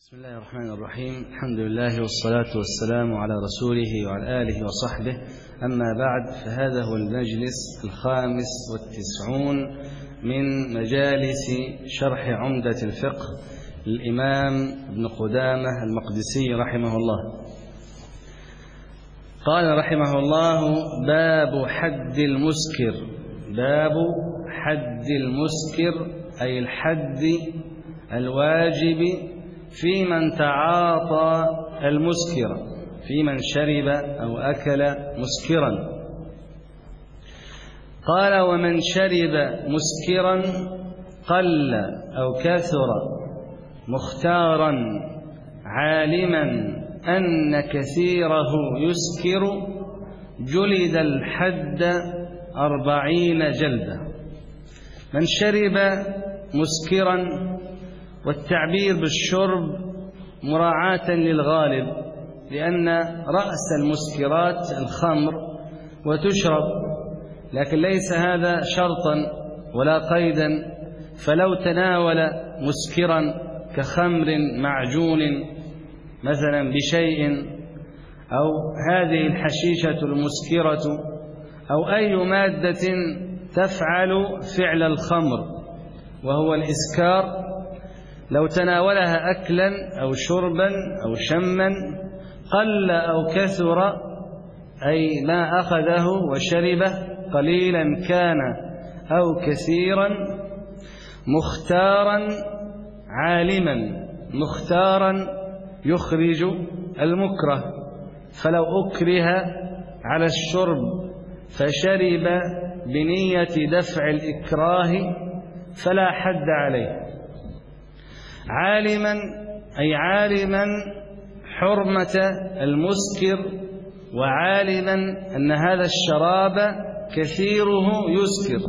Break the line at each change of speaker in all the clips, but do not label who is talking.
بسم الله الرحمن الرحيم. الحمد لله والصلاة والسلام على رسوله وعلى آله وصحبه. أما بعد، فهذا هو المجلس 95 من مجالس شرح عمدة الفقه للإمام ابن قدامة المقدسي رحمه الله. قال رحمه الله: باب حد المسكر. باب حد المسكر أي الحد الواجب في من تعاطى المسكر، في من شرب أو أكل مسكرا. قال: ومن شرب مسكرا قل أو كثر مختارا عالما أن كثيره يسكر جلد الحد 40 جلدة. من شرب مسكرا، والتعبير بالشرب مراعاة للغالب، لأن رأس المسكرات الخمر وتشرب، لكن ليس هذا شرطا ولا قيدا. فلو تناول مسكرا كخمر معجون مثلا بشيء، أو هذه الحشيشة المسكرة، أو أي مادة تفعل فعل الخمر وهو الإسكار، لو تناولها أكلا أو شربا أو شما قل أو كثر، أي ما أخذه وشربه قليلا كان أو كثيرا، مختارا عالما. مختارا يخرج المكره، فلو أكره على الشرب فشرب بنية دفع الإكراه فلا حد عليه. عالما أي عالما حرمة المسكر، وعالما أن هذا الشراب كثيره يسكر.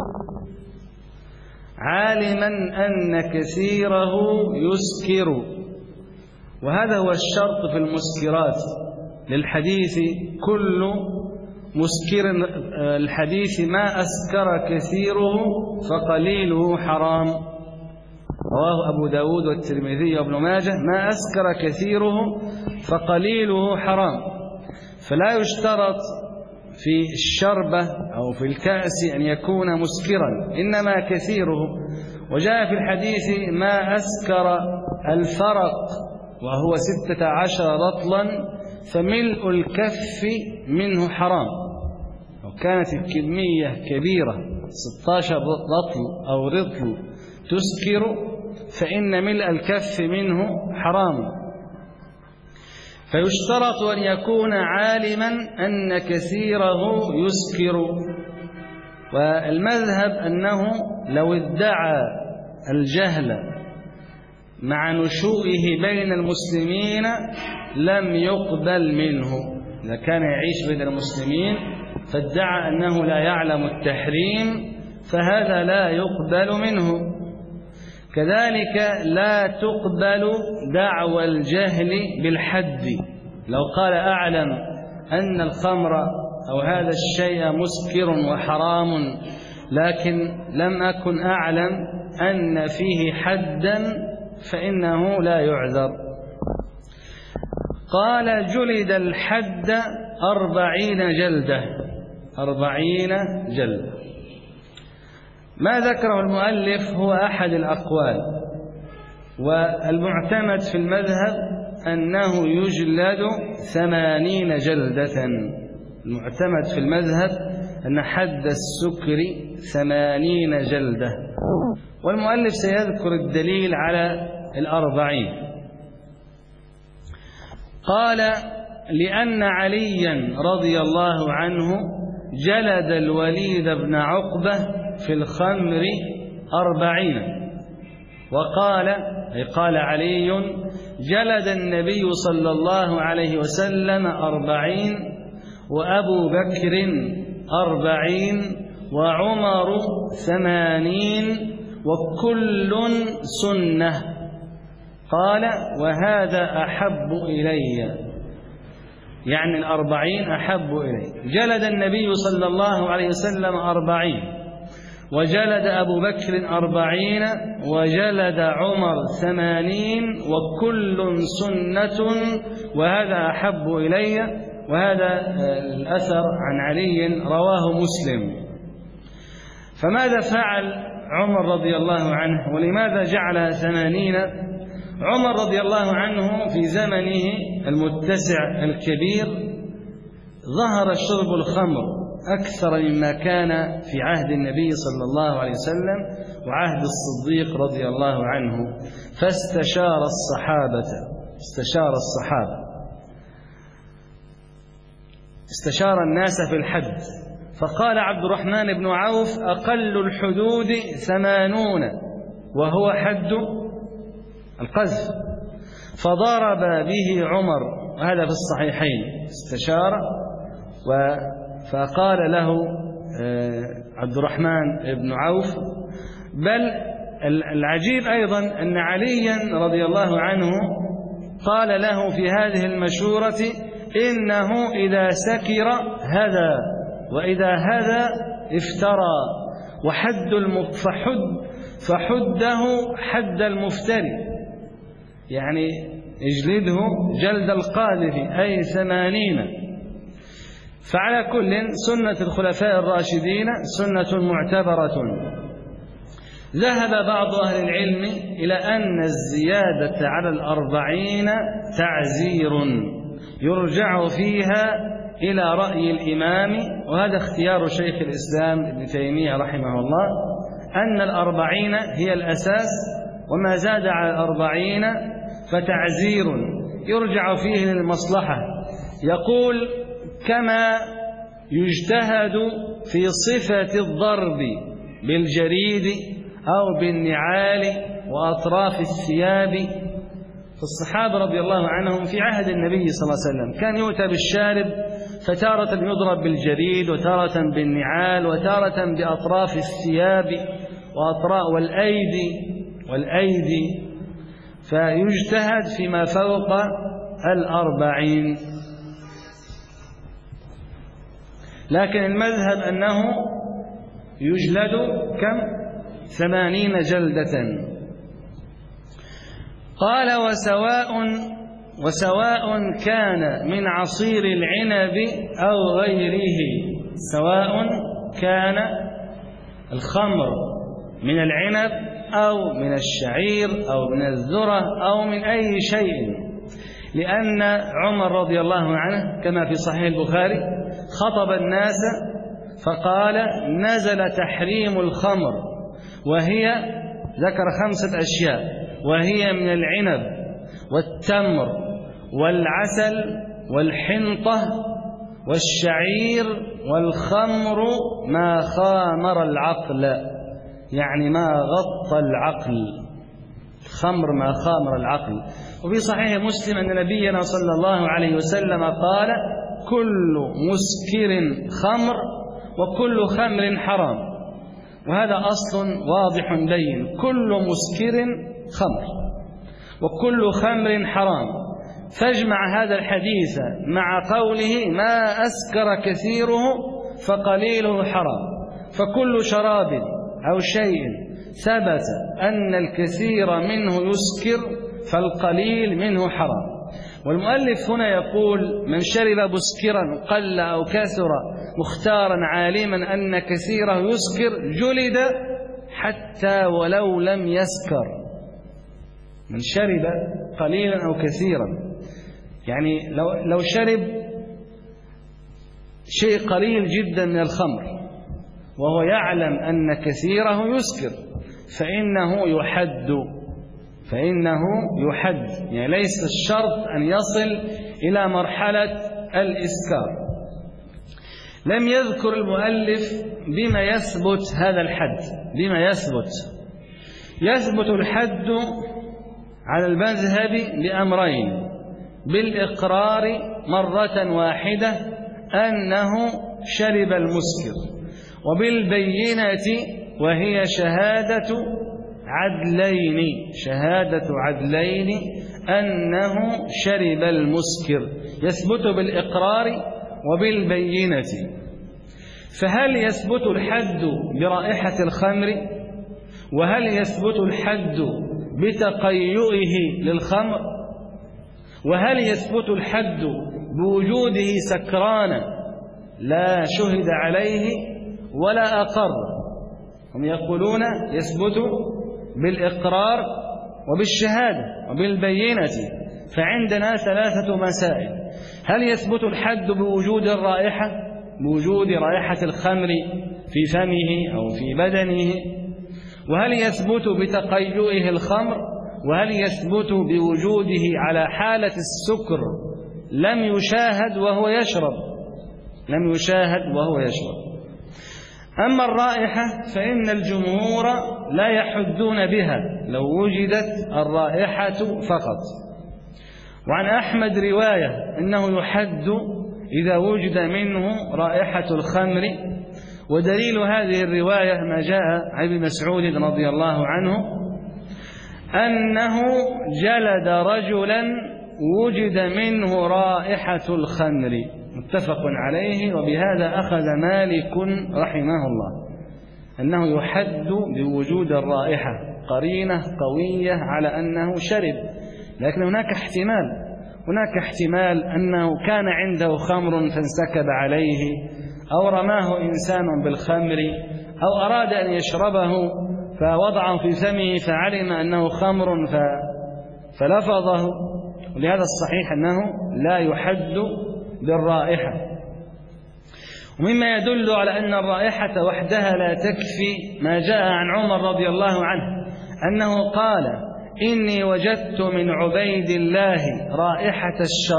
عالما أن كثيره يسكر، وهذا هو الشرط في المسكرات للحديث: كل مسكر، الحديث ما أسكر كثيره فقليله حرام. رواه أبو داود والترمذي وابن ماجه: ما أسكر كثيره فقليله حرام. فلا يشترط في الشربة أو في الكأس أن يكون مسكرا، إنما كثيره. وجاء في الحديث: ما أسكر الفرق وهو 16 رطلا فملء الكف منه حرام. لو كانت الكمية كبيرة 16 رطل أو رطل تسكر، فإن ملء الكف منه حرام. فيشترط أن يكون عالما أن كثيره يسكر. والمذهب أنه لو ادعى الجهل مع نشوئه بين المسلمين لم يقبل منه. إذا كان يعيش بين المسلمين فادعى أنه لا يعلم التحريم فهذا لا يقبل منه. كذلك لا تقبل دعوى الجهل بالحد. لو قال: أعلم أن الخمر أو هذا الشيء مسكر وحرام، لكن لم أكن أعلم أن فيه حدا، فإنه لا يعذر. قال: جلد الحد 40 جلدة. 40 جلدة. ما ذكره المؤلف هو أحد الأقوال، والمعتمد في المذهب أنه يجلد 80 جلدة. المعتمد في المذهب أن حد السكر 80 جلدة، والمؤلف سيذكر الدليل على 40. قال: لأن عليا رضي الله عنه جلد الوليد بن عقبة في الخمر 40. وقال، أي قال علي: جلد النبي صلى الله عليه وسلم 40، وأبو بكر 40، وعمر 80، وكل سنة. قال: وهذا أحب إلي، يعني 40 أحب إلي. جلد النبي صلى الله عليه وسلم 40، وجلد أبو بكر 40 وجلد عمر 80 وكل سنة وهذا أحب إلي. وهذا الأثر عن علي رواه مسلم. فماذا فعل عمر رضي الله عنه ولماذا جعلها 80؟ عمر رضي الله عنه في زمنه المتسع الكبير ظهر شرب الخمر أكثر مما كان في عهد النبي صلى الله عليه وسلم وعهد الصديق رضي الله عنه، فاستشار استشار الناس في الحد، فقال عبد الرحمن بن عوف: أقل الحدود 80 وهو حد القذف. فضرب به عمر، وهذا في الصحيحين، استشار فقال له عبد الرحمن بن عوف. بل العجيب أيضا أن عليا رضي الله عنه قال له في هذه المشورة: إنه إذا سكر هدى وإذا هدى افترى، فحده حد المفتري، يعني اجلده جلد القاذف، أي 80. فعلى كل سنة الخلفاء الراشدين سنة معتبرة. ذهب بعض أهل العلم إلى أن الزيادة على 40 تعزير يرجع فيها إلى رأي الإمام، وهذا اختيار شيخ الإسلام ابن تيمية رحمه الله، أن 40 هي الأساس، وما زاد على 40 فتعزير يرجع فيه للمصلحة. يقول: كما يجتهد في صفة الضرب بالجريد أو بالنعال وأطراف الثياب. فالصحابة رضي الله عنهم في عهد النبي صلى الله عليه وسلم كان يؤتى بالشارب فتارة يضرب بالجريد وتارة بالنعال وتارة بأطراف الثياب والأيدي، فيجتهد فيما فوق 40. لكن المذهب أنه يجلد كم؟ 80 جلدة. قال: وسواء كان من عصير العنب أو غيره، سواء كان الخمر من العنب أو من الشعير أو من الذرة أو من أي شيء، لأن عمر رضي الله عنه كما في صحيح البخاري خطب الناس فقال: نزل تحريم الخمر، وهي ذكر 5 أشياء، وهي من العنب والتمر والعسل والحنطة والشعير والخمر ما خامر العقل، يعني ما غطى العقل، الخمر ما خامر العقل. وفي صحيح مسلم أن نبينا صلى الله عليه وسلم قال: كل مسكر خمر وكل خمر حرام. وهذا أصل واضح بين: كل مسكر خمر وكل خمر حرام. فاجمع هذا الحديث مع قوله: ما أسكر كثيره فقليله حرام. فكل شراب أو شيء ثبت أن الكثير منه يسكر فالقليل منه حرام. والمؤلف هنا يقول: من شرب مسكرا قل أو كثر مختارا عالما أن كثيره يسكر جلد حتى ولو لم يسكر. من شرب قليلا أو كثيرا، يعني لو شرب شيء قليل جدا من الخمر وهو يعلم أن كثيره يسكر فإنه يحد، يعني ليس الشرط أن يصل إلى مرحلة الإسكار. لم يذكر المؤلف بما يثبت هذا الحد. بما يثبت الحد على المذهب بأمرين: بالإقرار مرة واحدة أنه شرب المسكر، وبالبينة وهي شهادة عدلين أنه شرب المسكر، يثبت بالإقرار وبالبينة. فهل يثبت الحد برائحة الخمر؟ وهل يثبت الحد بتقيؤه للخمر؟ وهل يثبت الحد بوجوده سكرانا لا شهد عليه ولا أقر؟ هم يقولون يثبت بالإقرار وبالشهادة وبالبينة. فعندنا ثلاثة مسائل: هل يثبت الحد بوجود الرائحة، بوجود رائحة الخمر في فمه أو في بدنه؟ وهل يثبت بتقيؤه الخمر؟ وهل يثبت بوجوده على حالة السكر لم يشاهد وهو يشرب؟ لم يشاهد وهو يشرب. أما الرائحة فإن الجمهور لا يحدون بها لو وجدت الرائحة فقط. وعن أحمد رواية أنه يحد إذا وجد منه رائحة الخمر، ودليل هذه الرواية ما جاء عن ابن مسعود رضي الله عنه أنه جلد رجلا وجد منه رائحة الخمر، متفق عليه. وبهذا أخذ مالك رحمه الله أنه يحد بوجود الرائحة، قرينة قوية على أنه شرب. لكن هناك احتمال أنه كان عنده خمر فانسكب عليه، أو رماه إنسان بالخمر، أو أراد أن يشربه فوضعه في فمه فعلم أنه خمر فلفظه. ولهذا الصحيح أنه لا يحد بالرائحة. ومما يدل على أن الرائحة وحدها لا تكفي ما جاء عن عمر رضي الله عنه أنه قال: إني وجدت من عبيد الله رائحة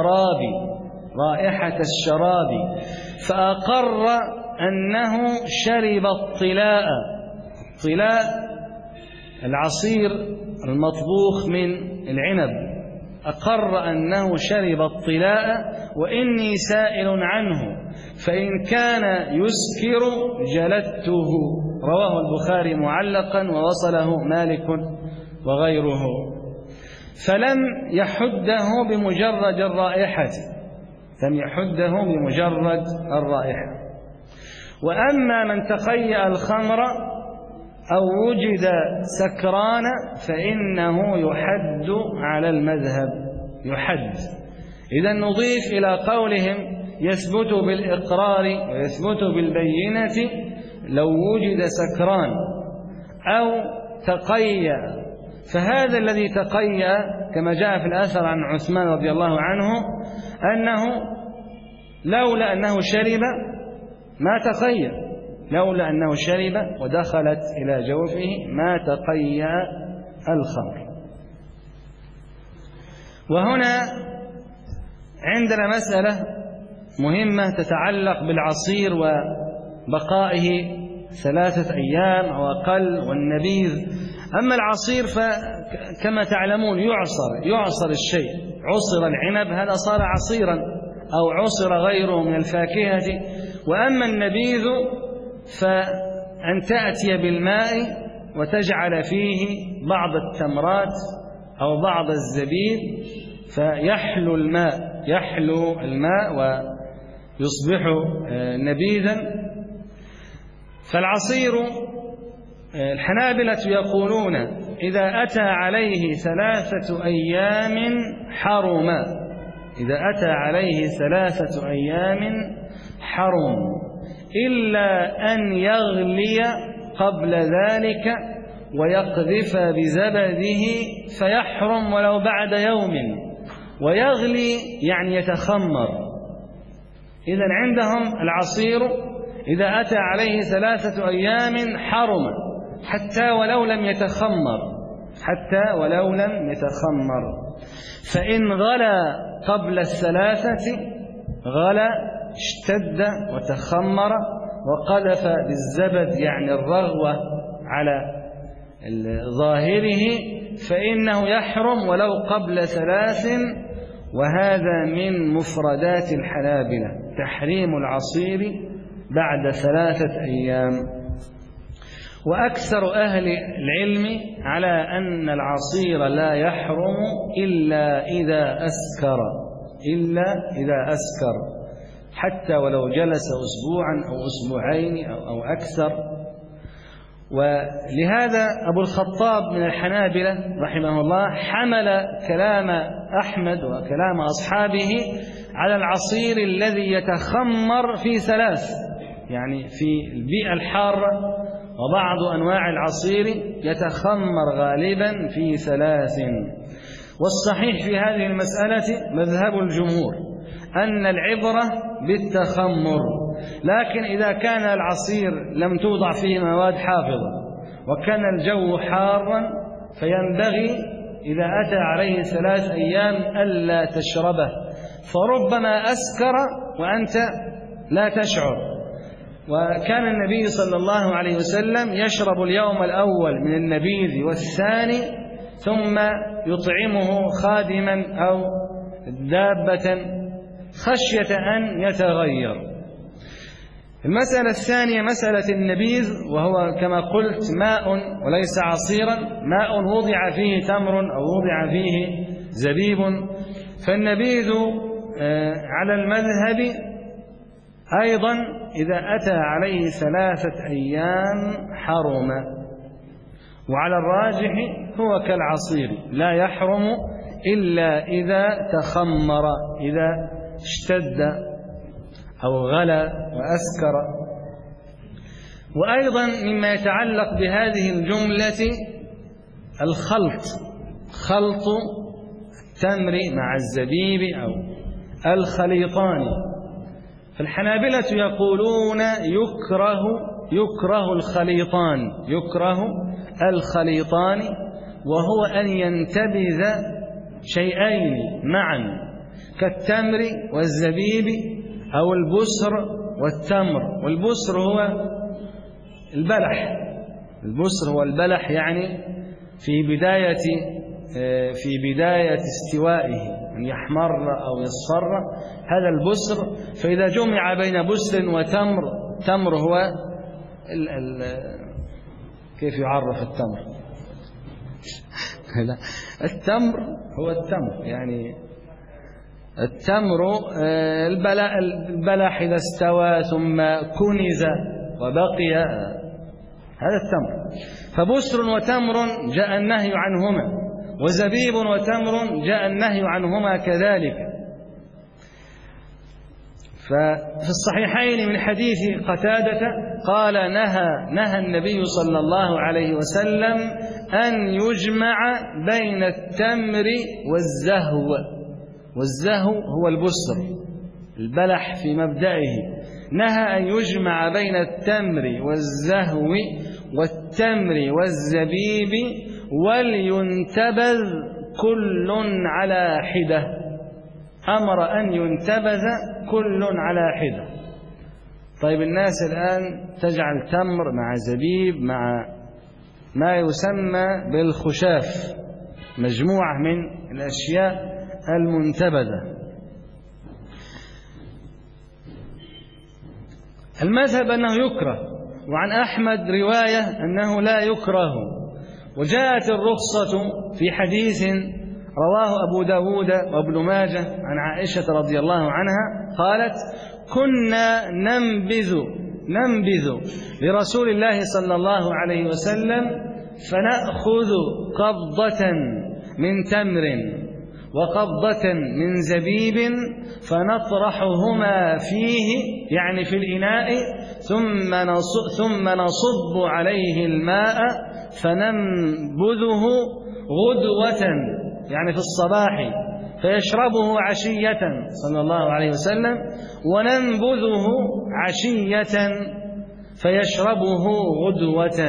الشراب فأقر أنه شرب الطلاء. الطلاء العصير المطبوخ من العنب، أقر أنه شرب الطلاء وإني سائل عنه فإن كان يسكر جلدته. رواه البخاري معلقا ووصله مالك وغيره. فلم يحده بمجرد الرائحة، وأما من تقيأ الخمر أو وجد سكران فإنه يحد على المذهب. إذن نضيف إلى قولهم يثبت بالإقرار ويثبت بالبينة لو وجد سكران أو تقيأ. فهذا الذي تقيأ كما جاء في الأثر عن عثمان رضي الله عنه أنه لولا أنه شرب ما تقيأ، لولا أنه شرب ودخلت إلى جوفه ما تقيأ الخمر. وهنا عندنا مسألة مهمة تتعلق بالعصير وبقائه 3 أيام أو أقل، والنبيذ. أما العصير فكما تعلمون يعصر الشيء، عصر العنب هذا صار عصيرا، أو عصر غيره من الفاكهة. وأما النبيذ فأن تأتي بالماء وتجعل فيه بعض التمرات أو بعض الزبيب فيحلو الماء ويصبح نبيذا. فالعصير الحنابلة يقولون إذا أتى عليه 3 أيام حرم، إذا أتى عليه 3 أيام حرم، إلا أن يغلي قبل ذلك ويقذف بزبده فيحرم ولو بعد يوم. ويغلي يعني يتخمر. إذن عندهم العصير إذا أتى عليه 3 أيام حرم حتى ولو لم يتخمر. فإن غلى قبل 3 غلى اشتد وتخمر وقذف بالزبد يعني الرغوة على ظاهره فإنه يحرم ولو قبل 3. وهذا من مفردات الحنابلة تحريم العصير بعد 3 أيام. وأكثر أهل العلم على أن العصير لا يحرم إلا إذا أسكر، حتى ولو جلس أسبوعا أو أسبوعين أو أكثر. ولهذا أبو الخطاب من الحنابلة رحمه الله حمل كلام أحمد وكلام أصحابه على العصير الذي يتخمر في 3، يعني في البيئة الحارة وبعض أنواع العصير يتخمر غالبا في 3. والصحيح في هذه المسألة مذهب الجمهور أن العبرة بالتخمر، لكن إذا كان العصير لم توضع فيه مواد حافظة وكان الجو حارا فينبغي إذا أتى عليه 3 أيام ألا تشربه، فربما أسكر وأنت لا تشعر. وكان النبي صلى الله عليه وسلم يشرب اليوم الأول من النبيذ والثاني ثم يطعمه خادما أو دابة خشية أن يتغير. المسألة الثانية مسألة النبيذ، وهو كما قلت ماء وليس عصيرا، ماء وضع فيه تمر أو وضع فيه زبيب. فالنبيذ على المذهب أيضا إذا أتى عليه 3 أيام حرم، وعلى الراجح هو كالعصير لا يحرم إلا إذا تخمر، إذا اشتد أو غلى وأسكر. وأيضا مما يتعلق بهذه الجملة الخلط، خلط التمر مع الزبيب أو الخليطان. فالحنابلة يقولون يكره الخليطان، يكره الخليطان، وهو أن ينتبذ شيئين معا كالتمر والزبيب أو البسر والتمر. والبسر هو البلح، البسر هو البلح، يعني في بداية استوائه أن يحمر أو يصفر، هذا البسر. فإذا جمع بين بسر وتمر، تمر هو كيف يعرف التمر؟ التمر هو التمر، يعني التمر البلح إذا استوى ثم كنز وبقي، هذا التمر. فبسر وتمر جاء النهي عنهما، وزبيب وتمر جاء النهي عنهما كذلك. ففي الصحيحين من حديث قتادة قال نهى النبي صلى الله عليه وسلم أن يجمع بين التمر والزهو. والزهو هو البسر، البلح في مبدئه. نهى أن يجمع بين التمر والزهو والتمر والزبيب ولينتبذ كل على حدة. أمر أن ينتبذ كل على حدة. طيب الناس الآن تجعل تمر مع زبيب مع ما يسمى بالخشاف، مجموعة من الأشياء المنتبذة. المذهب أنه يكره، وعن أحمد رواية أنه لا يكره. وجاءت الرخصة في حديث رواه أبو داود وابن ماجه عن عائشة رضي الله عنها قالت: كنا ننبذ لرسول الله صلى الله عليه وسلم فنأخذ قبضة من تمر وقبضة من زبيب فنطرحهما فيه، يعني في الإناء، ثم نصب عليه الماء فننبذه غدوة، يعني في الصباح، فيشربه عشية صلى الله عليه وسلم، وننبذه عشية فيشربه غدوة.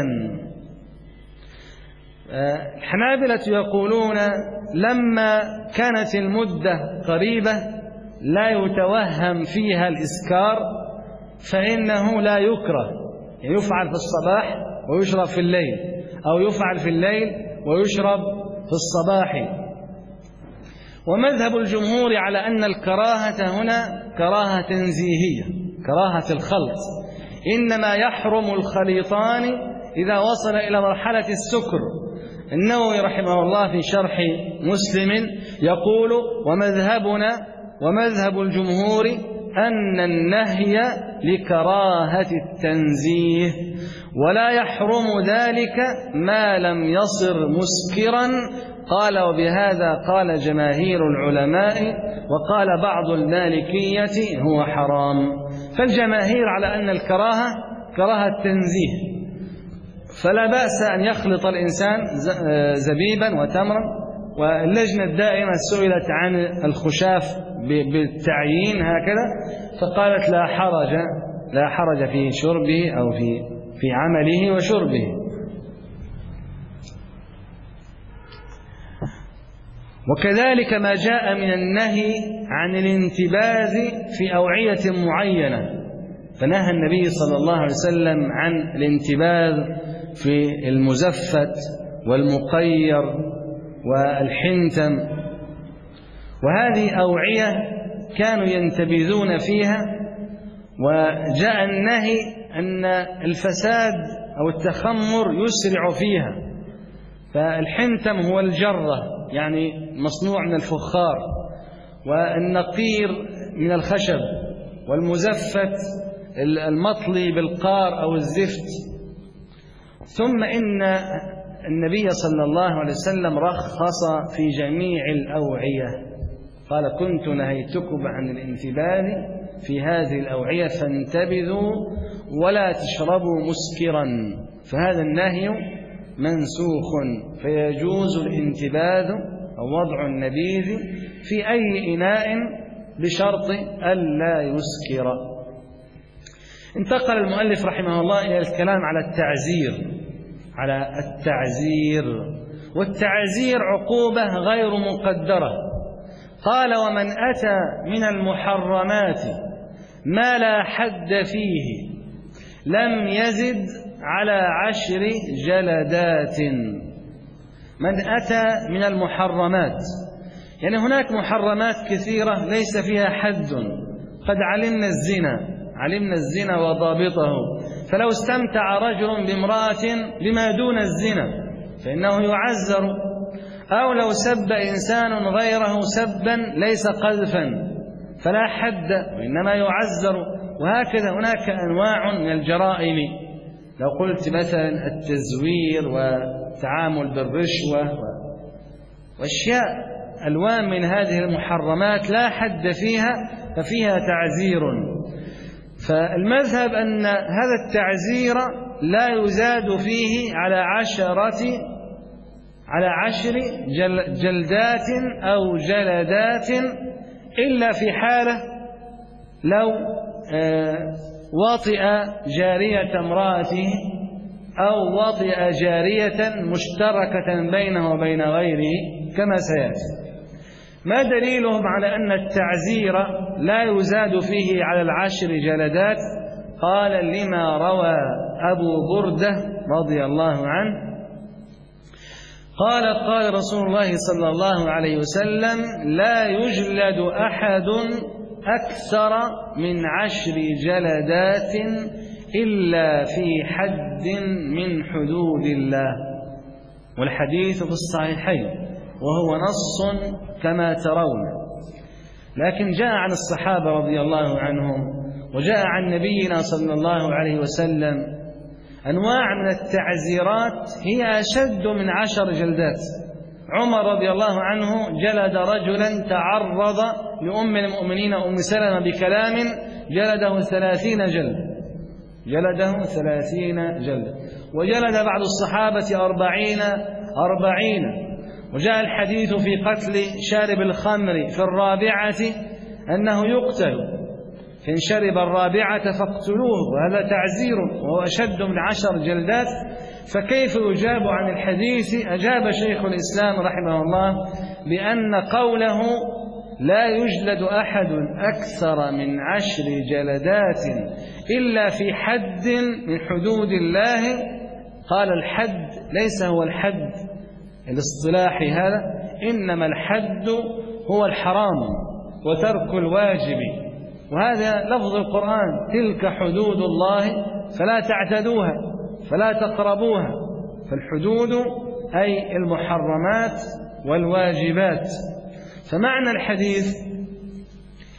الحنابلة يقولون لما كانت المدة قريبة لا يتوهم فيها الإسكار فإنه لا يكره، يعني يفعل في الصباح ويشرب في الليل، أو يفعل في الليل ويشرب في الصباح. ومذهب الجمهور على أن الكراهة هنا كراهة تنزيهية، كراهة الخلط، إنما يحرم الخليطان إذا وصل إلى مرحلة السكر. النووي رحمه الله في شرح مسلم يقول: ومذهبنا ومذهب الجمهور أن النهي لكراهة التنزيه، ولا يحرم ذلك ما لم يصر مسكرا. قال وبهذا قال جماهير العلماء، وقال بعض المالكية هو حرام. فالجماهير على أن الكراهة كراهة تنزيه، فلا بأس أن يخلط الإنسان زبيبا وتمرا. واللجنة الدائمة سئلت عن الخشاف بالتعيين هكذا، فقالت لا حرج في شربه أو في عمله وشربه. وكذلك ما جاء من النهي عن الانتباذ في أوعية معينة، فنهى النبي صلى الله عليه وسلم عن الانتباذ في المزفت والمقير والحنتم، وهذه أوعية كانوا ينتبذون فيها. وجاء النهي أن الفساد أو التخمر يسرع فيها. فالحنتم هو الجرة، يعني مصنوع من الفخار، والنقير من الخشب، والمزفت المطلي بالقار أو الزفت. ثم إن النبي صلى الله عليه وسلم رخص في جميع الأوعية، قال كنت نهيتكم عن الانتباذ في هذه الأوعية فانتبذوا ولا تشربوا مسكرا. فهذا النهي منسوخ، فيجوز الانتباذ أو وضع النبيذ في أي إناء بشرط ألا يسكر. انتقل المؤلف رحمه الله إلى الكلام على التعزير. والتعزير عقوبة غير مقدرة. قال ومن أتى من المحرمات ما لا حد فيه لم يزد على 10 جلدات. من أتى من المحرمات، يعني هناك محرمات كثيرة ليس فيها حد. قد علمنا الزنا وضابطه، فلو استمتع رجل بامرأة بما دون الزنا فإنه يعزر، أو لو سب إنسان غيره سبا ليس قذفا فلا حد وإنما يعزر. وهكذا هناك أنواع من الجرائم، لو قلت مثلا التزوير والتعامل بالرشوة وأشياء ألوان من هذه المحرمات لا حد فيها ففيها تعزير. فالمذهب أن هذا التعزير لا يزاد فيه على 10 جلدات أو جلدات، إلا في حالة لو وطئ جارية امرأته أو وطئ جارية مشتركة بينه وبين غيره كما سيأتي. ما دليلهم على أن التعزير لا يزاد فيه على 10 جلدات؟ قال لما روى أبو بردة رضي الله عنه قال رسول الله صلى الله عليه وسلم لا يجلد أحد أكثر من 10 جلدات إلا في حد من حدود الله. والحديث في الصحيحين وهو نص كما ترون. لكن جاء عن الصحابة رضي الله عنهم وجاء عن نبينا صلى الله عليه وسلم أنواع من التعزيرات هي أشد من 10 جلدات. عمر رضي الله عنه جلد رجلا تعرض لأم المؤمنين أم سلمة بكلام جلده 30 جلد، وجلد بعض الصحابة 40. وجاء الحديث في قتل شارب الخمر في الرابعة أنه يقتل، فإن شرب الرابعة فاقتلوه، وهذا تعزير وهو أشد من 10 جلدات. فكيف يجاب عن الحديث؟ أجاب شيخ الإسلام رحمه الله بأن قوله لا يجلد أحد أكثر من 10 جلدات إلا في حد من حدود الله. قال الحد ليس هو الحد الاصطلاحي هذا، إنما الحد هو الحرام وترك الواجب، وهذا لفظ القرآن تلك حدود الله فلا تعتدوها فلا تقربوها. فالحدود أي المحرمات والواجبات. فمعنى الحديث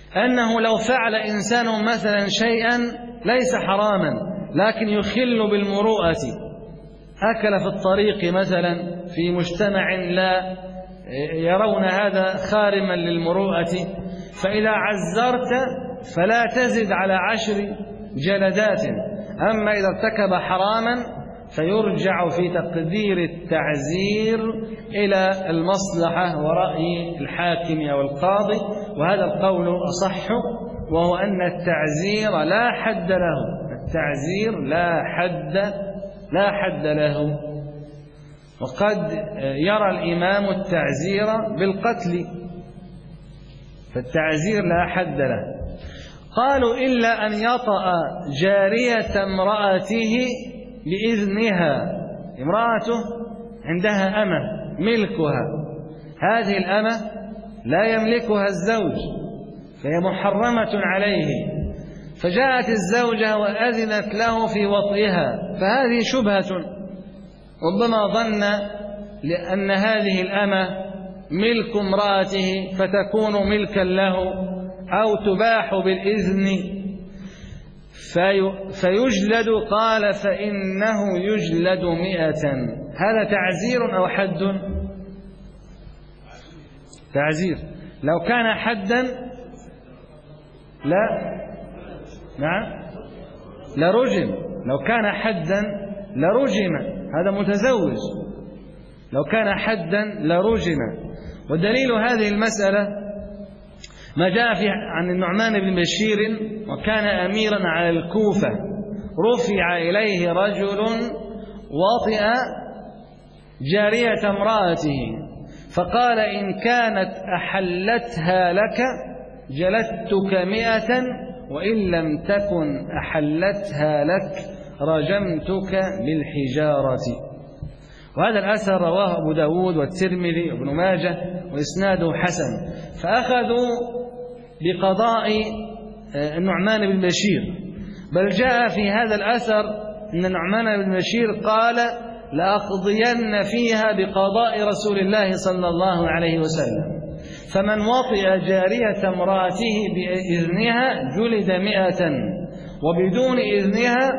أنه لو فعل إنسان مثلا شيئا ليس حراما لكن يخل بالمروءة، أكل في الطريق مثلا في مجتمع لا يرون هذا خارما للمروءة، فإذا عزرت فلا تزد على 10 جلدات. أما إذا ارتكب حراما فيرجع في تقدير التعزير إلى المصلحة ورأي الحاكم أو القاضي، وهذا القول أصح، وهو أن التعزير لا حد له، التعزير لا حد له. وقد يرى الإمام التعزير بالقتل، فالتعزير لا حد له. قالوا إلا أن يطأ جارية امرأته بإذنها، امرأته عندها أمة ملكها، هذه الأمة لا يملكها الزوج فهي محرمة عليه، فجاءت الزوجة وأذنت له في وطئها، فهذه شبهة، ربما ظن لأن هذه الأمة ملك امرأته فتكون ملكا له أو تباح بالإذن فيجلد. قال فإنه يجلد 100. هذا تعزير أو حد؟ تعزير. لو كان حدا لا نعم لرجم، لو كان حدا لرجم، هذا متزوج، لو كان حدا لرجم. ودليل هذه المسألة ما جاء عن النعمان بن بشير، وكان أميرا على الكوفة، رفع إليه رجل وطئ جارية امرأته، فقال إن كانت أحلتها لك جلدتك 100، وإن لم تكن أحلتها لك رجمتك بالحجارة. وهذا الأثر رواه أبو داود والترمذي وابن ماجه وإسناده حسن. فأخذوا بقضاء النعمان بن بشير، بل جاء في هذا الأثر أن النعمان بن بشير قال لأقضين فيها بقضاء رسول الله صلى الله عليه وسلم، فمن وطئ جارية امرأته بإذنها جلد 100، وبدون إذنها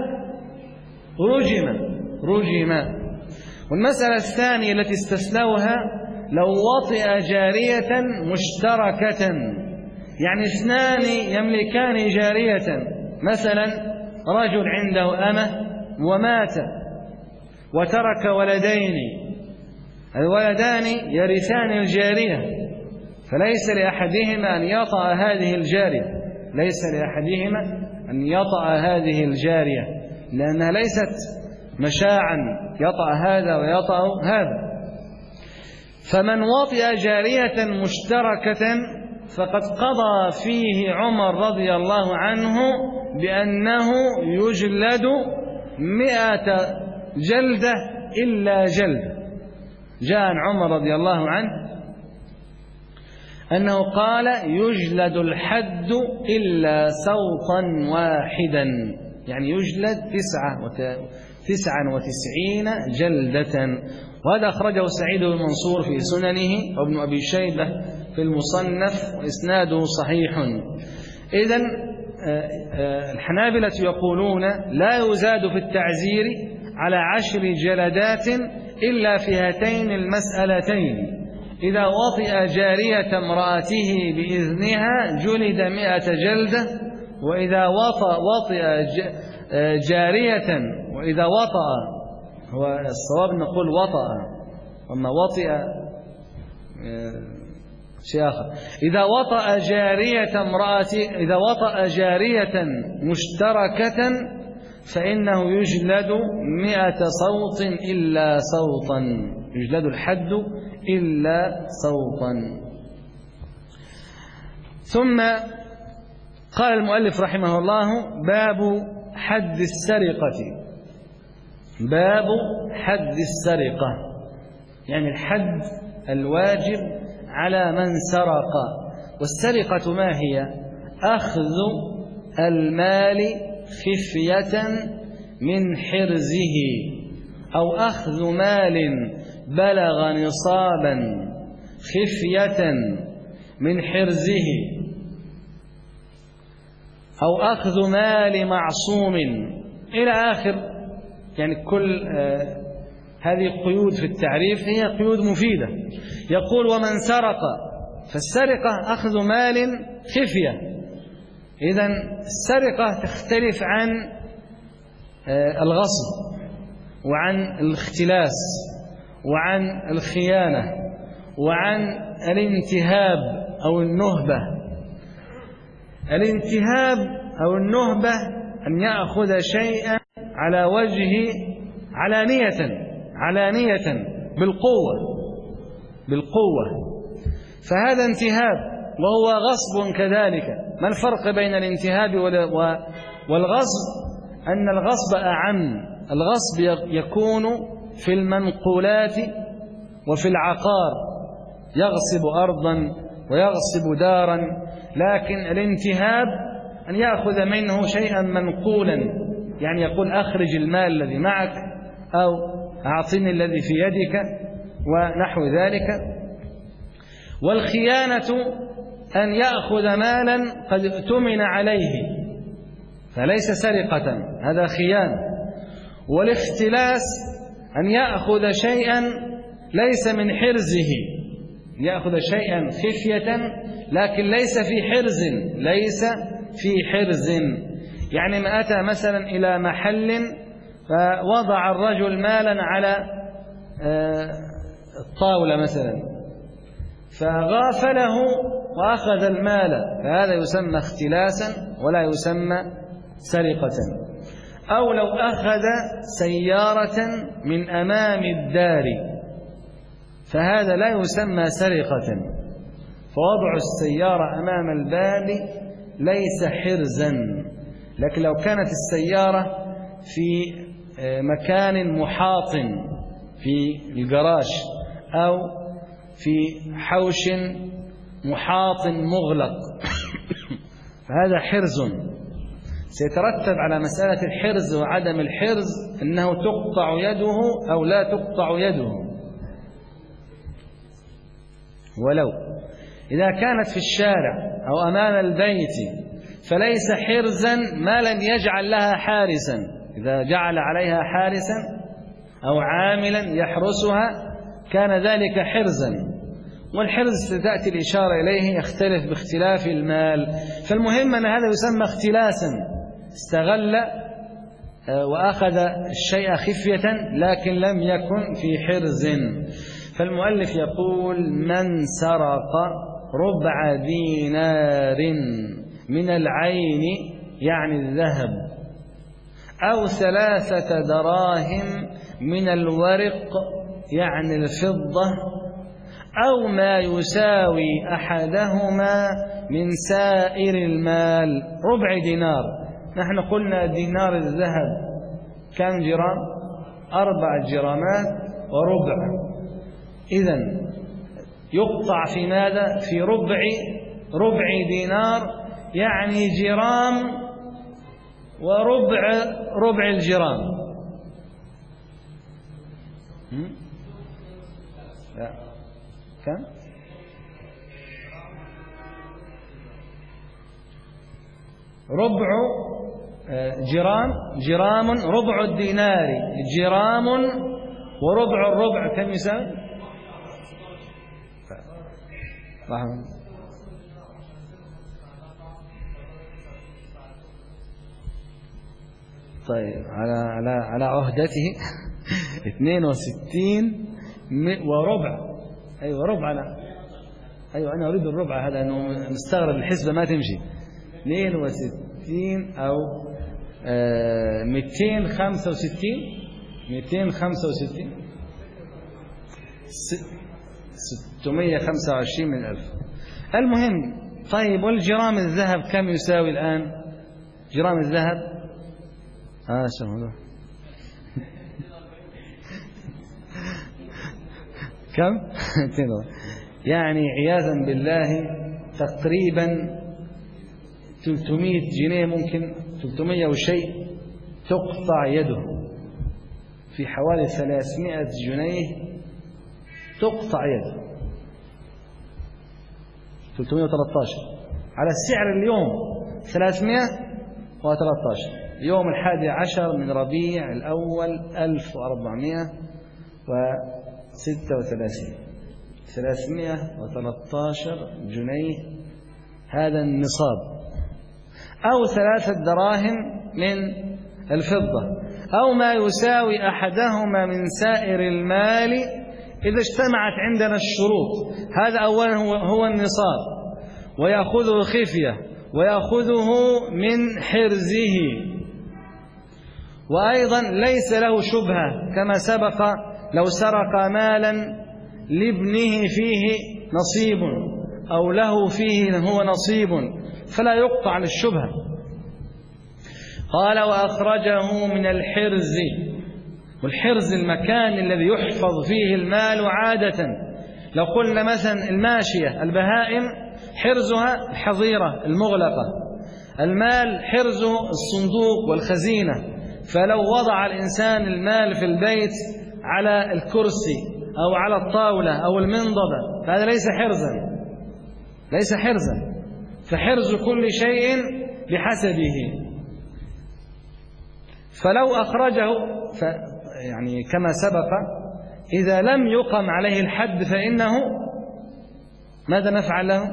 رجم. والمسألة الثانية التي استثنوها لو وطئ جارية مشتركة، يعني 2 يملكان جارية، مثلا رجل عنده أمة ومات وترك ولدين، الولدان يرثان الجارية، فليس لأحدهما أن يطأ هذه الجارية، ليس لأحدهما أن يطأ هذه الجارية، لأنها ليست مشاعا يطأ هذا ويطأ هذا. فمن وطئ جارية مشتركة فقد قضى فيه عمر رضي الله عنه بأنه يجلد 100 جلدة إلا جلدة. جاء عن عمر رضي الله عنه أنه قال يجلد الحد إلا سوطا واحدا، يعني يجلد 99 جلدة. وهذا أخرجه سعيد بن منصور في سننه، وابن أبي شيبة في المصنف، وإسناده صحيح. إذن الحنابلة يقولون لا يزاد في التعزير على 10 جلدات إلا في هاتين المسألتين: إذا وطئ جارية امرأته بإذنها جلد 100 جلدة، وإذا وطئ جارية، وإذا وطأ، هو الصواب نقول وطأ، وما وطئ شيء آخر. إذا وطأ جارية امرأته، إذا وطأ جارية مشتركة فإنه يجلد 100 صوت إلا صوتا، يجلد الحد إلا صوتا. ثم قال المؤلف رحمه الله: باب حد السرقة. باب حد السرقة، يعني الحد الواجب على من سرق. والسرقة ما هي؟ أخذ المال خفية من حرزه، أو أخذ مال بلغ نصابا خفية من حرزه. أو أخذ مال معصوم إلى آخر. يعني كل هذه قيود في التعريف هي قيود مفيدة. يقول ومن سرق، فالسرقة أخذ مال خفية. إذن السرقة تختلف عن الغصب وعن الاختلاس وعن الخيانة وعن الانتهاب أو النهبة. الانتهاب أو النهبة أن يأخذ شيئا على وجه علانية بالقوة، فهذا انتهاب وهو غصب كذلك. ما الفرق بين الانتهاب والغصب؟ أن الغصب أعم. الغصب يكون في المنقولات وفي العقار، يغصب أرضا ويغصب دارا، لكن الانتهاب أن يأخذ منه شيئا منقولا، يعني يقول أخرج المال الذي معك أو أعطني الذي في يدك ونحو ذلك. والخيانة أن يأخذ مالا قد اؤتمن عليه فليس سرقة، هذا خيانة. والاختلاس أن يأخذ شيئا ليس من حرزه، يأخذ شيئا خفية لكن ليس في حرز. يعني ما أتى مثلا إلى محل فوضع الرجل مالا على الطاولة مثلا فغافله وأخذ المال، فهذا يسمى اختلاسا ولا يسمى سرقة. أو لو أخذ سيارة من أمام الدار فهذا لا يسمى سرقة، فوضع السيارة أمام الباب ليس حرزا. لكن لو كانت السيارة في مكان محاط في الجراج أو في حوش محاط مغلق فهذا حرز. سيترتب على مسألة الحرز وعدم الحرز أنه تقطع يده أو لا تقطع يده. ولو إذا كانت في الشارع أو أمام البيت فليس حرزا ما لم يجعل لها حارسا. إذا جعل عليها حارسا أو عاملا يحرسها كان ذلك حرزا. والحرز تأتي الإشارة إليه يختلف باختلاف المال. فالمهم أن هذا يسمى اختلاسا، استغل وأخذ الشيء خفية لكن لم يكن في حرز. فالمؤلف يقول من سرق ربع دينار من العين يعني الذهب أو 3 دراهم من الورق يعني الفضة أو ما يساوي أحدهما من سائر المال. ربع دينار، نحن قلنا دينار الذهب كم جرام؟ 4 جرامات وربع. إذن يقطع في ماذا؟ في ربع دينار، يعني جرام وربع الجرام. لا. كم؟ ربع جرام ربع الدينار جرام وربع الربع كم يساوي؟ طيب على عهدته 62 وربع. أيوة ربع. أنا أريد الربع، هذا أنه مستغرب الحسبة ما تمشي. 62 أو 265 625 من 1000. المهم طيب والجرام الذهب كم يساوي الآن؟ جرام الذهب شو هذا كم؟ يعني عياذا بالله تقريبا 300 جنيه، ممكن 300 وشيء تقطع يده. في حوالي 300 جنيه تقطع يده. 313 على السعر اليوم 300 يوم 11 من ربيع الأول 1436 313 جنيه هذا النصاب، أو 3 دراهم من الفضة، أو ما يساوي أحدهما من سائر المال إذا اجتمعت عندنا الشروط. هذا أولا هو النصاب، ويأخذه خفية، ويأخذه من حرزه، وأيضا ليس له شبهة كما سبق لو سرق مالا لابنه فيه نصيب أو له فيه هو نصيب فلا يقطع للشبهة. قال وأخرجه من الحرز، والحرز المكان الذي يحفظ فيه المال عادة. لو قلنا مثلا الماشية البهائم حرزها الحظيرة المغلقة، المال حرزه الصندوق والخزينة، فلو وضع الإنسان المال في البيت على الكرسي أو على الطاولة أو المنضدة فهذا ليس حرزا، فحرز كل شيء بحسبه. فلو أخرجه يعني كما سبق إذا لم يقم عليه الحد فإنه ماذا نفعل له؟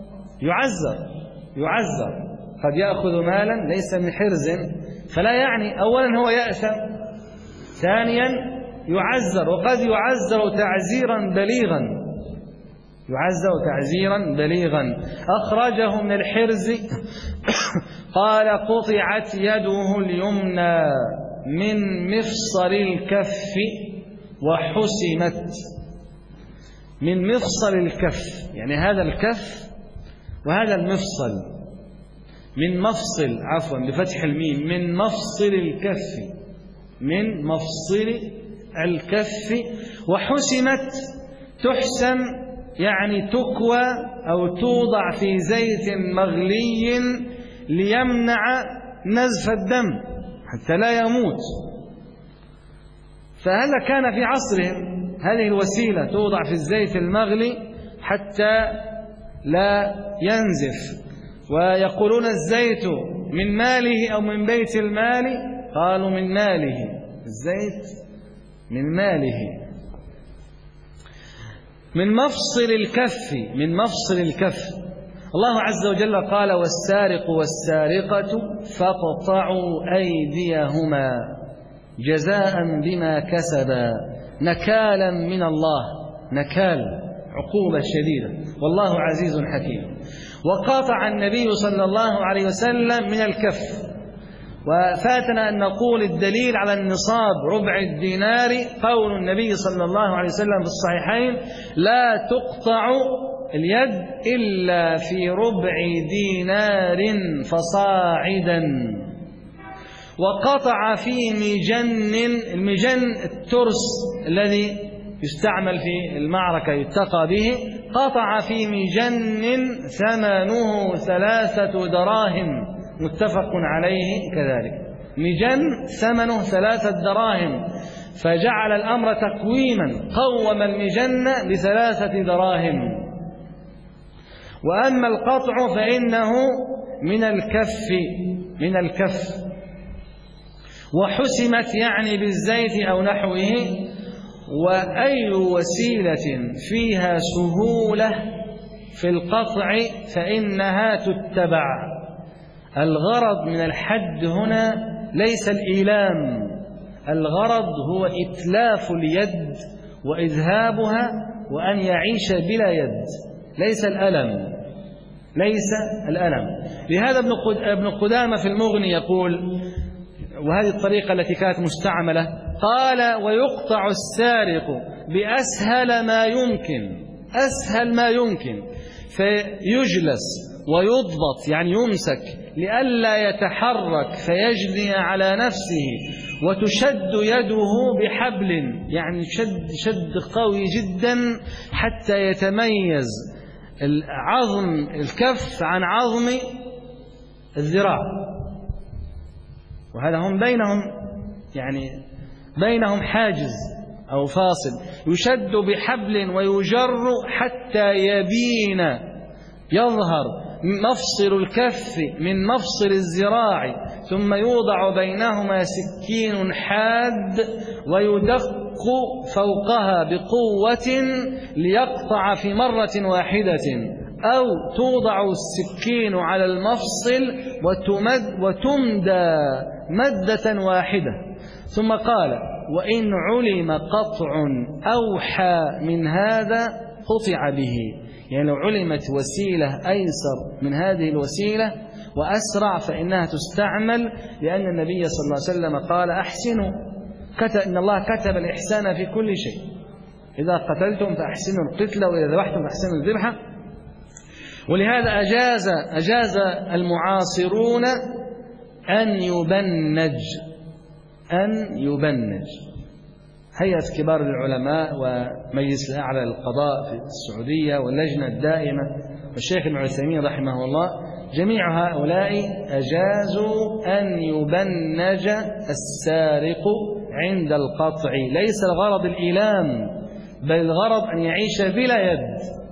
يعزر. قد يأخذ مالا ليس من حرز فلا يعني أولا هو يأثم، ثانيا يعزر، وقد يعزر تعزيرا بليغا. أخرجه من الحرز قال قطعت يده اليمنى من مفصل الكف وحسمت. من مفصل الكف يعني هذا الكف وهذا المفصل، من مفصل بفتح الميم، من مفصل الكف وحسمت. تحسم يعني تكوى أو توضع في زيت مغلي ليمنع نزف الدم حتى لا يموت. فهذا كان في عصرهم، هذه الوسيلة توضع في الزيت المغلي حتى لا ينزف. ويقولون الزيت من ماله أو من بيت المال، قالوا من ماله، الزيت من ماله. من مفصل الكف. الله عز وجل قال والسارق والسارقة فاقطعوا أيديهما جزاء بما كسبا نكالا من الله. نكال عقوبة شديدة، والله عزيز حكيم. وقاطع النبي صلى الله عليه وسلم من الكف. وفاتنا أن نقول الدليل على النصاب ربع الدينار قول النبي صلى الله عليه وسلم في الصحيحين لا تقطع اليد إلا في ربع دينار فصاعدا. وقطع في المجن الترس الذي يستعمل في المعركة يتقى به، قطع في مجن ثمنه 3 دراهم متفق عليه كذلك. مجن ثمنه 3 دراهم، فجعل الأمر تقويما، قوم المجن ب3 دراهم. وأما القطع فإنه من الكف. وحسمت يعني بالزيت أو نحوه. وأي وسيلة فيها سهولة في القطع فإنها تتبع. الغرض من الحد هنا ليس الإيلام، الغرض هو إتلاف اليد وإذهابها وأن يعيش بلا يد، ليس الألم. لهذا ابن قدامة في المغني يقول، وهذه الطريقة التي كانت مستعملة، قال ويقطع السارق بأسهل ما يمكن فيجلس ويضبط يعني يمسك لئلا يتحرك فيجني على نفسه، وتشد يده بحبل يعني شد قوي جدا حتى يتميز عظم الكف عن عظم الذراع. وهذا هم بينهم حاجز أو فاصل، يشد بحبل ويجر حتى يظهر مفصل الكف من مفصل الذراع ثم يوضع بينهما سكين حاد ويدق فوقها بقوة ليقطع في مرة واحدة، أو توضع السكين على المفصل وتمدى مدة واحدة. ثم قال: وإن علم قطع أوحى من هذا قطع به. يعني لو علمت وسيلة أيسر من هذه الوسيلة وأسرع فإنها تستعمل، لأن النبي صلى الله عليه وسلم قال: أحسنوا، إن الله كتب الإحسان في كل شيء، إذا قتلتم فأحسنوا القتل وإذا ذبحتم فأحسنوا الذبحة. ولهذا أجاز المعاصرون أن يبنج. هيئة كبار العلماء ومجلس الأعلى للقضاء في السعودية واللجنة الدائمة والشيخ ابن عثيمين رحمه الله، جميع هؤلاء أجازوا أن يبنج السارق عند القطع. ليس الغرض الإيلام، بل الغرض أن يعيش بلا يد،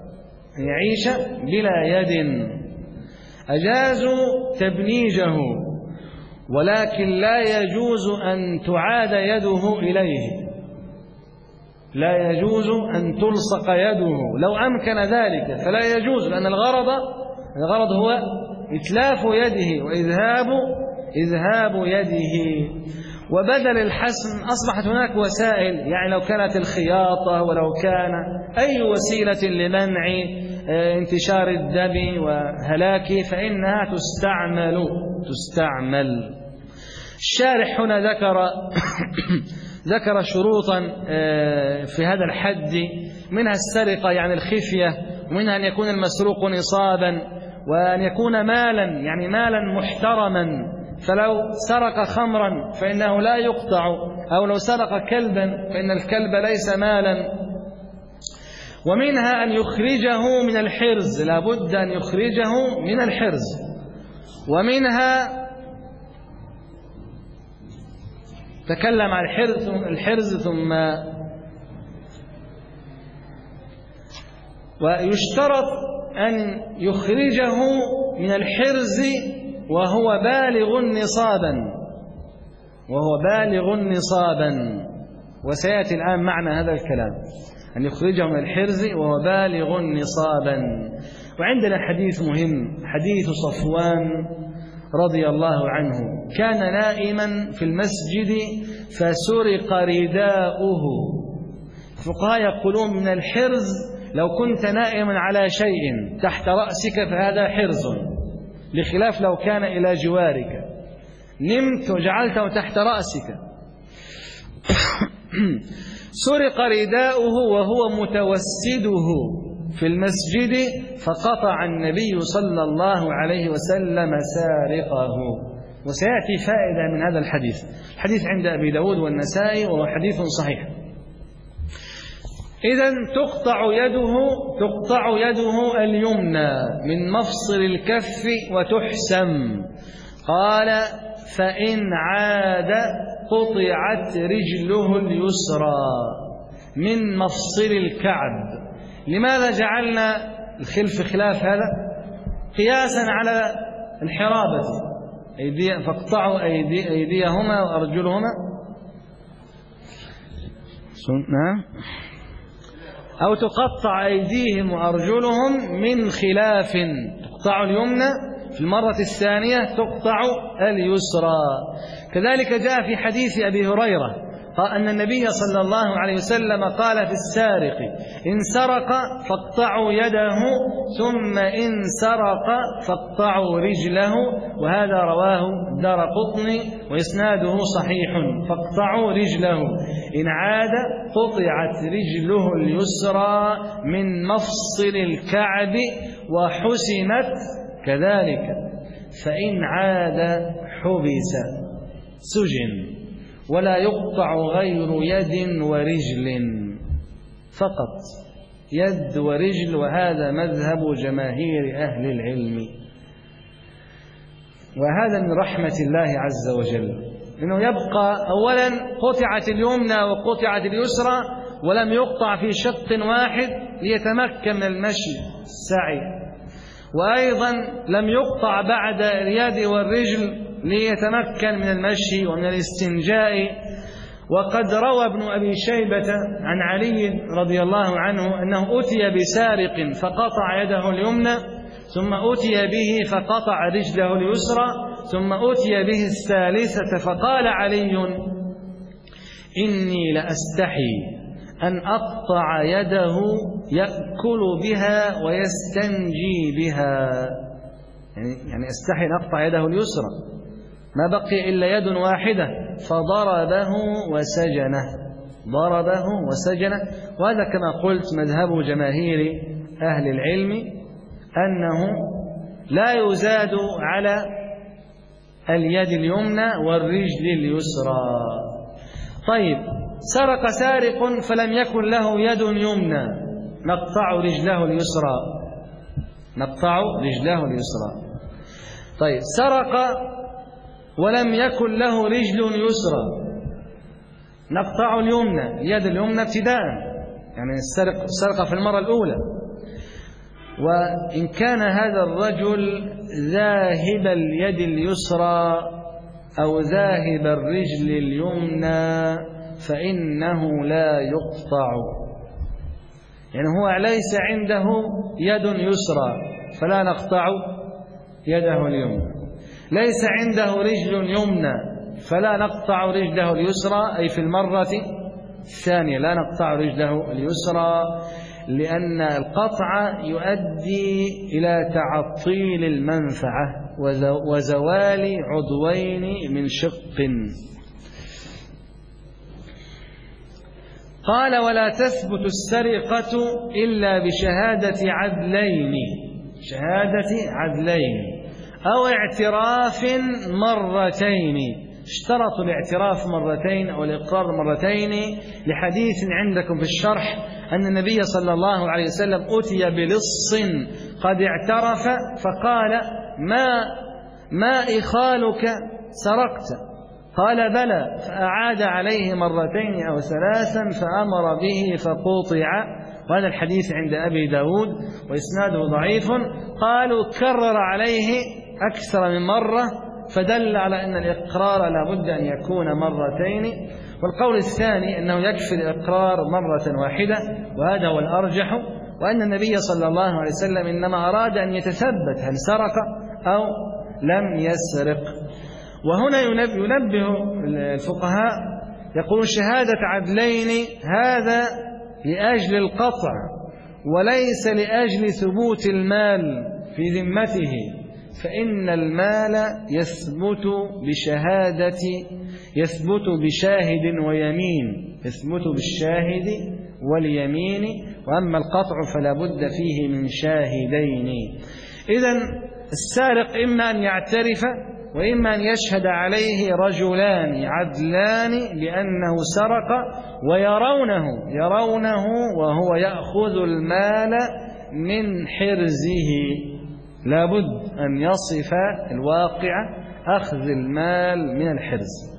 أجازوا تبنيجه، ولكن لا يجوز أن تعاد يده إليه، لا يجوز أن تلصق يده. لو أمكن ذلك فلا يجوز، لأن الغرض هو إتلاف يده وإذهاب يده. وبدل الحسم أصبحت هناك وسائل، يعني لو كانت الخياطة ولو كان أي وسيلة لمنع انتشار الدم وهلاكه فإنها تستعمل. الشارح هنا ذكر شروطا في هذا الحد، منها السرقة يعني الخفية، ومنها أن يكون المسروق نصابا، وأن يكون مالا يعني مالا محترما، فلو سرق خمرا فإنه لا يقطع، أو لو سرق كلبا فإن الكلب ليس مالا. ومنها أن يخرجه من الحرز، لا بد أن يخرجه من الحرز. ومنها تكلم عن الحرز ثم ويشترط أن يخرجه من الحرز وهو بالغ نصابا، وسيأتي الآن معنى هذا الكلام، أن يخرجه من الحرز وهو بالغ نصابا. وعندنا حديث مهم، حديث صفوان رضي الله عنه، كان نائما في المسجد فسرق رداؤه. الفقهاء يقولون من الحرز لو كنت نائما على شيء تحت رأسك فهذا حرز، بخلاف لو كان إلى جوارك، نمت وجعلته تحت رأسك. سرق رداؤه وهو متوسده في المسجد، فقطع النبي صلى الله عليه وسلم سارقه. وسيأتي فائدة من هذا الحديث. الحديث عند أبي داود والنسائي وهو حديث صحيح. إذن تقطع يده اليمنى من مفصل الكف وتحسم. قال: فإن عاد قطعت رجله اليسرى من مفصل الكعب. لماذا جعلنا الخلف خلاف هذا؟ قياسا على الحرابة، فاقطعوا أيديهما وأرجلهما، أو تقطع أيديهم وأرجلهم من خلاف، تقطع اليمنى في المرة الثانية تقطع اليسرى. كذلك جاء في حديث أبي هريرة أن النبي صلى الله عليه وسلم قال في السارق: إن سرق فاقطعوا يده، ثم إن سرق فاقطعوا رجله. وهذا رواه الدارقطني وإسناده صحيح. فاقطعوا رجله، إن عاد قطعت رجله اليسرى من مفصل الكعب وحسمت كذلك، فإن عاد حبس سجن، ولا يقطع غير يد ورجل فقط، يد ورجل. وهذا مذهب جماهير أهل العلم. وهذا من رحمة الله عز وجل، إنه يبقى أولا قطعت اليمنى وقطعت اليسرى ولم يقطع في شق واحد ليتمكن من المشي السعي، وأيضا لم يقطع بعد اليد والرجل
ليتمكن من المشي ومن الاستنجاء. وقد روى ابن أبي شيبة عن علي رضي الله عنه أنه أتي بسارق فقطع يده اليمنى، ثم أتي به فقطع رجله اليسرى، ثم أتي به الثالثة فقال علي: إني لأستحي أن أقطع يده يأكل بها ويستنجي بها، يعني أستحي أن أقطع يده اليسرى، ما بقي إلا يد واحدة، فضربه وسجنه، ضربه وسجنه. وهذا كما قلت مذهب جماهير أهل العلم، أنه لا يزاد على اليد اليمنى والرجل اليسرى. طيب، سرق سارق فلم يكن له يد يمنى، نقطع رجله اليسرى، نقطع رجله اليسرى. طيب، سرق ولم يكن له رجل يسرى، نقطع اليمنى، اليد اليمنى ابتداء، يعني السرقة في المرة الأولى. وإن كان هذا الرجل ذاهب اليد اليسرى أو ذاهب الرجل اليمنى فإنه لا يقطع، يعني هو ليس عنده يد يسرى فلا نقطع يده اليمنى، ليس عنده رجل يمنى فلا نقطع رجله اليسرى، أي في المرة الثانية لا نقطع رجله اليسرى، لأن القطع يؤدي إلى تعطيل المنفعة وزوال عضوين من شق. قال: ولا تثبت السرقة إلا بشهادة عدلين، شهادة عدلين أو اعتراف مرتين. اشترطوا الاعتراف مرتين أو الإقرار مرتين لحديث عندكم في الشرح أن النبي صلى الله عليه وسلم أتي بلص قد اعترف فقال: ما إخالك سرقت؟ قال: بلى. فأعاد عليه مرتين أو ثلاثا فأمر به فقطع. وهذا الحديث عند أبي داود وإسناده ضعيف. قالوا: كرر عليه أكثر من مرة، فدل على أن الإقرار لا بد أن يكون مرتين. والقول الثاني أنه يكفي الإقرار مرة واحدة، وهذا هو الأرجح، وأن النبي صلى الله عليه وسلم إنما أراد أن يتثبت هل سرق أو لم يسرق. وهنا ينبه الفقهاء، يقول: شهادة عدلين هذا لأجل القطع وليس لأجل ثبوت المال في ذمته، فإن المال يثبت بشهادة، يثبت بشاهد ويمين، يثبت بالشاهد واليمين، وأما القطع فلا بد فيه من شاهدين. إذن السارق إما أن يعترف وإما أن يشهد عليه رجلان عدلان بأنه سرق ويرونه وهو يأخذ المال من حرزه. لا بد أن يصف الواقع أخذ المال من الحرز.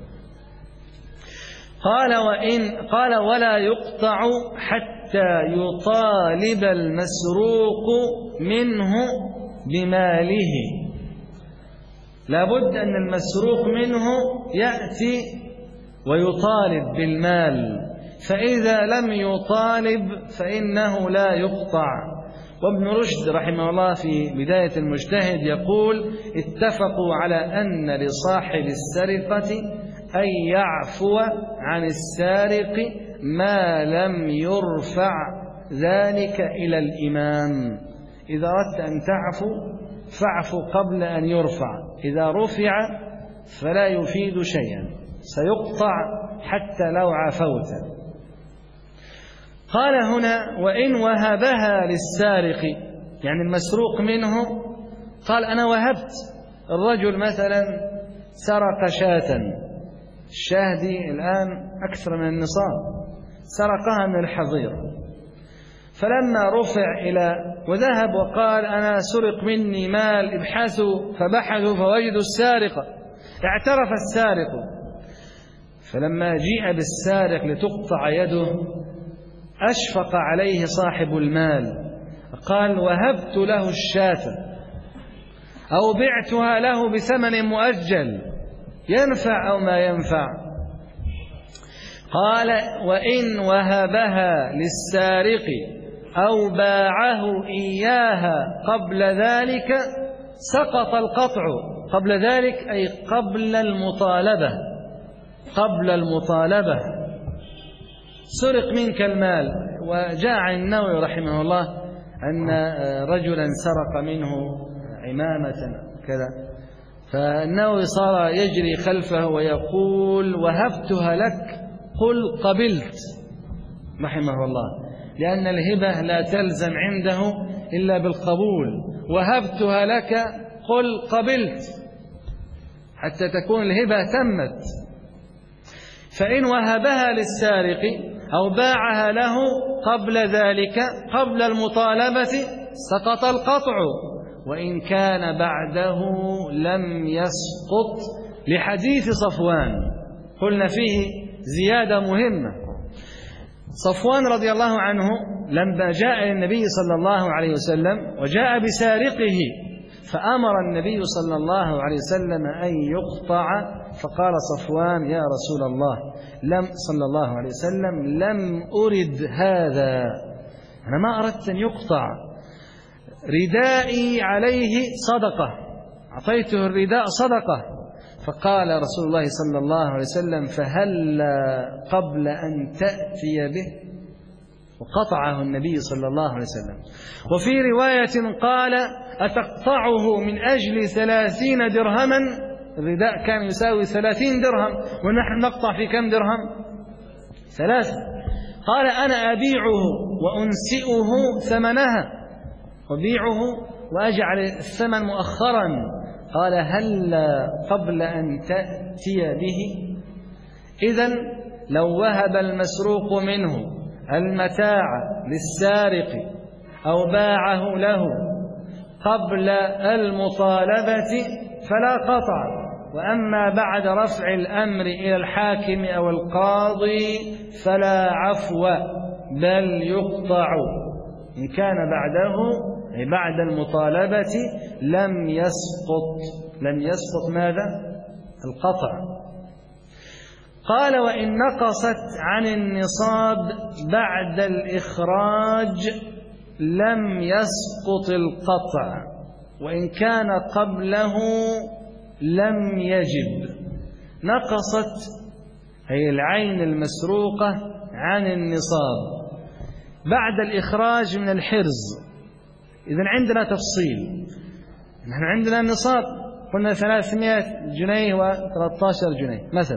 قال: ولا يقطع حتى يطالب المسروق منه بماله. لا بد أن المسروق منه يأتي ويطالب بالمال، فإذا لم يطالب فإنه لا يقطع. وابن رشد رحمه الله في بداية المجتهد يقول: اتفقوا على أن لصاحب السرقة أن يعفو عن السارق ما لم يرفع ذلك إلى الإمام. إذا أردت أن تعفو فاعفو قبل أن يرفع، إذا رفع فلا يفيد شيئا، سيقطع حتى لو عفوت. قال هنا: وإن وهبها للسارق، يعني المسروق منه قال: أنا وهبت. الرجل مثلا سرق شاة، الشاة دي الآن أكثر من النصاب، سرقها من الحظيرة، فلما رفع وذهب وقال: أنا سرق مني مال، ابحثوا، فبحثوا فوجدوا السارق، اعترف السارق. فلما جيء بالسارق لتقطع يده أشفق عليه صاحب المال، قال: وهبت له الشاة أو بعتها له بثمن مؤجل، ينفع أو ما ينفع؟ قال وإن وهبها للسارق أو باعه إياها قبل ذلك سقط القطع. قبل ذلك أي قبل المطالبة. قبل المطالبة. سرق منك المال، وجاء عن النووي رحمه الله أن رجلا سرق منه عمامة كذا، فالنووي صار يجري خلفه ويقول وهبتها لك قل قبلت، رحمه الله، لأن الهبة لا تلزم عنده إلا بالقبول. وهبتها لك قل قبلت حتى تكون الهبة تمت. فإن وهبها للسارق أو باعها له قبل ذلك قبل المطالبة سقط القطع، وإن كان بعده لم يسقط، لحديث صفوان. قلنا فيه زيادة مهمة. صفوان رضي الله عنه لما جاء النبي صلى الله عليه وسلم وجاء بسارقه فأمر النبي صلى الله عليه وسلم أن يقطع، فقال صفوان يا رسول الله صلى الله عليه وسلم لم أرد هذا، أنا ما أردت أن يقطع، ردائي عليه صدقة، أعطيته الرداء صدقة. فقال رسول الله صلى الله عليه وسلم فهل قبل أن تأتي به؟ وقطعه النبي صلى الله عليه وسلم. وفي رواية قال أتقطعه من أجل 30 درهما؟ الرداء كان يساوي 30 درهم ونحن نقطع في كم درهم؟ 3. قال أنا أبيعه وأنسئه ثمنها، أبيعه وأجعل الثمن مؤخرا. قال هل قبل أن تأتي به؟ إذن لو وهب المسروق منه المتاع للسارق أو باعه له قبل المطالبة فلا قطع، وأما بعد رفع الأمر إلى الحاكم أو القاضي فلا عفو بل يقطع. إن كان بعده أي بعد المطالبة لم يسقط ماذا؟ القطع. قال وإن نقصت عن النصاب بعد الإخراج لم يسقط القطع، وإن كان قبله لم يجب. نقصت هي العين المسروقة عن النصاب بعد الإخراج من الحرز. إذن عندنا تفصيل، نحن عندنا النصاب قلنا 300 جنيه و13 جنيه مثلا،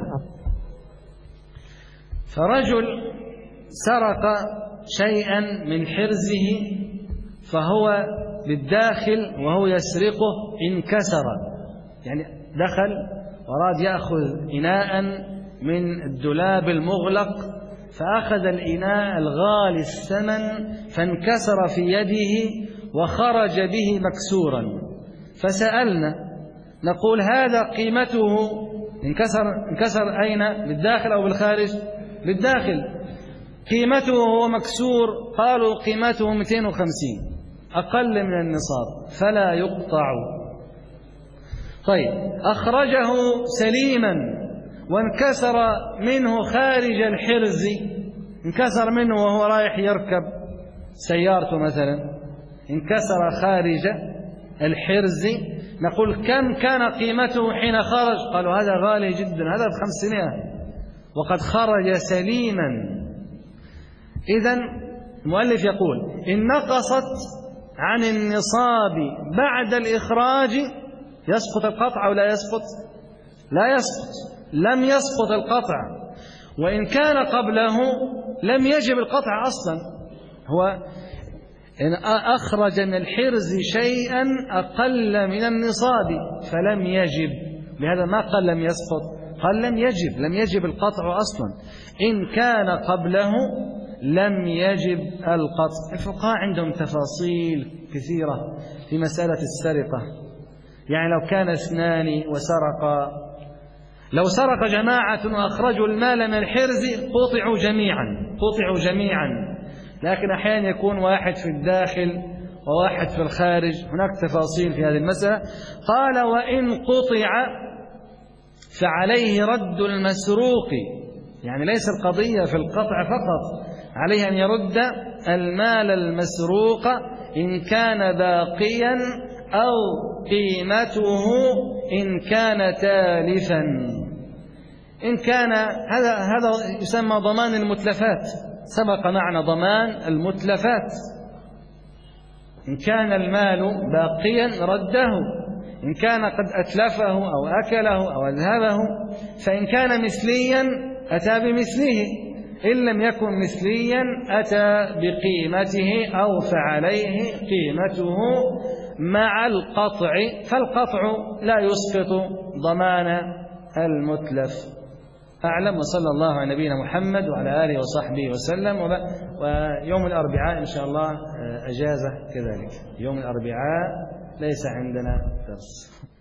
فرجل سرق شيئا من حرزه فهو بالداخل وهو يسرقه انكسر، يعني دخل وأراد يأخذ إناء من الدولاب المغلق فأخذ الإناء الغالي الثمن فانكسر في يده وخرج به مكسورا، فسألنا نقول هذا قيمته انكسر أين؟ بالداخل أو بالخارج؟ بالداخل. قيمته هو مكسور، قالوا قيمته 250 أقل من النصاب فلا يقطع. طيب أخرجه سليما وانكسر منه خارج الحرز، انكسر منه وهو رايح يركب سيارته مثلا، انكسر خارج الحرز، نقول كم كان قيمته حين خرج؟ قالوا هذا غالي جدا، هذا ب500 وقد خرج سليما. إذن المؤلف يقول إن نقصت عن النصاب بعد الإخراج يسقط القطع أو لا يسقط؟ لا يسقط، لم يسقط القطع. وإن كان قبله لم يجب القطع أصلا. هو إن أخرج من الحرز شيئا أقل من النصاب فلم يجب، بهذا ما قال لم يسقط، قال لم يجب القطع أصلا. إن كان قبله لم يجب القطع. الفقهاء عندهم تفاصيل كثيرة في مسألة السرقة، يعني لو كان 2 وسرقا، لو سرق جماعة وأخرجوا المال من الحرز قطعوا جميعا، لكن أحيانا يكون واحد في الداخل وواحد في الخارج، هناك تفاصيل في هذه المسألة. قال وإن قطع فعليه رد المسروق، يعني ليس القضية في القطع فقط، عليه أن يرد المال المسروق إن كان باقيا أو قيمته إن كان تالفا. إن كان هذا يسمى ضمان المتلفات، سبق معنا ضمان المتلفات. إن كان المال باقيا رده، إن كان قد أتلفه أو أكله أو أذهبه. فإن كان مثليا أتى بمثله، إن لم يكن مثليا أتى بقيمته أو فعليه قيمته مع القطع، فالقطع لا يسقط ضمان المتلف. أعلم، وصلى الله على نبينا محمد وعلى آله وصحبه وسلم. ويوم الأربعاء إن شاء الله أجازة كذلك، يوم الأربعاء ليس عندنا درس.